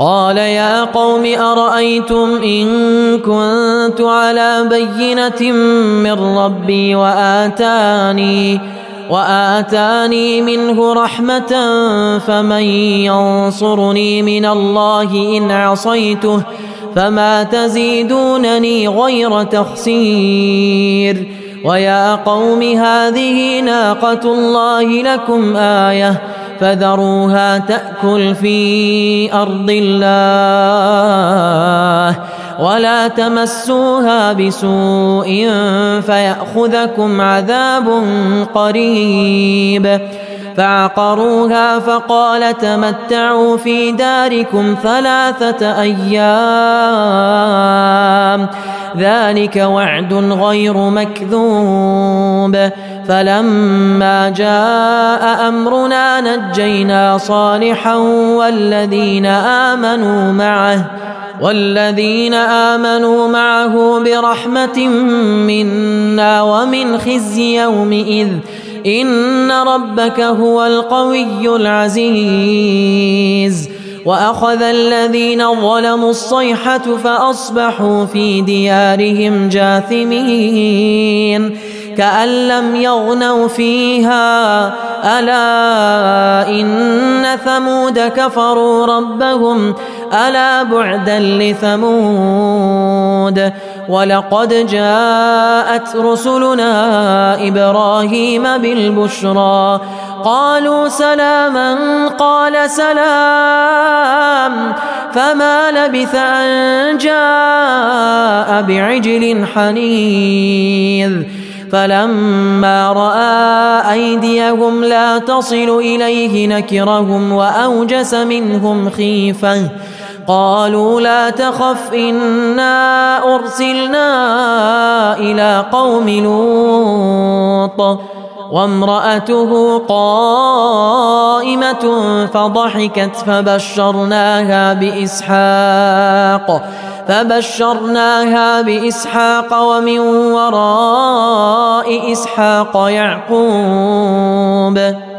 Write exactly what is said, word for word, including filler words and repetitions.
قال يا قوم أرأيتم إن كنت على بينة من ربي وآتاني وآتاني منه رحمة فمن ينصرني من الله إن عصيته فما تزيدونني غير تخسير ويا قوم هذه ناقة الله لكم آية فذروها تأكل في أرض الله ولا تمسوها بسوء فيأخذكم عذاب قريب فعقروها فقال تمتعوا في داركم ثلاثة أيام ذلك وعد غير مكذوب فلما جاء أمرنا نجينا صالحا والذين آمنوا معه والذين آمنوا معه برحمة منا ومن خزي يومئذ إن ربك هو القوي العزيز وأخذ الذين ظلموا الصيحة فأصبحوا في ديارهم جاثمين كأن لم يغنوا فيها ألا إن ثمود كفروا ربهم ألا بعدا لثمود ولقد جاءت رسلنا إبراهيم بالبشرى قالوا سلاما قال سلام فما لبث أن جاء بعجل حنيذ فلما رأى أيديهم لا تصل إليه نكرهم وأوجس منهم خيفة قالوا لا تخف إنا أرسلنا إلى قوم لوط وامرأته قائمة فضحكت فبشرناها بإسحاق فبشرناها بإسحاق ومن وراء إسحاق يعقوب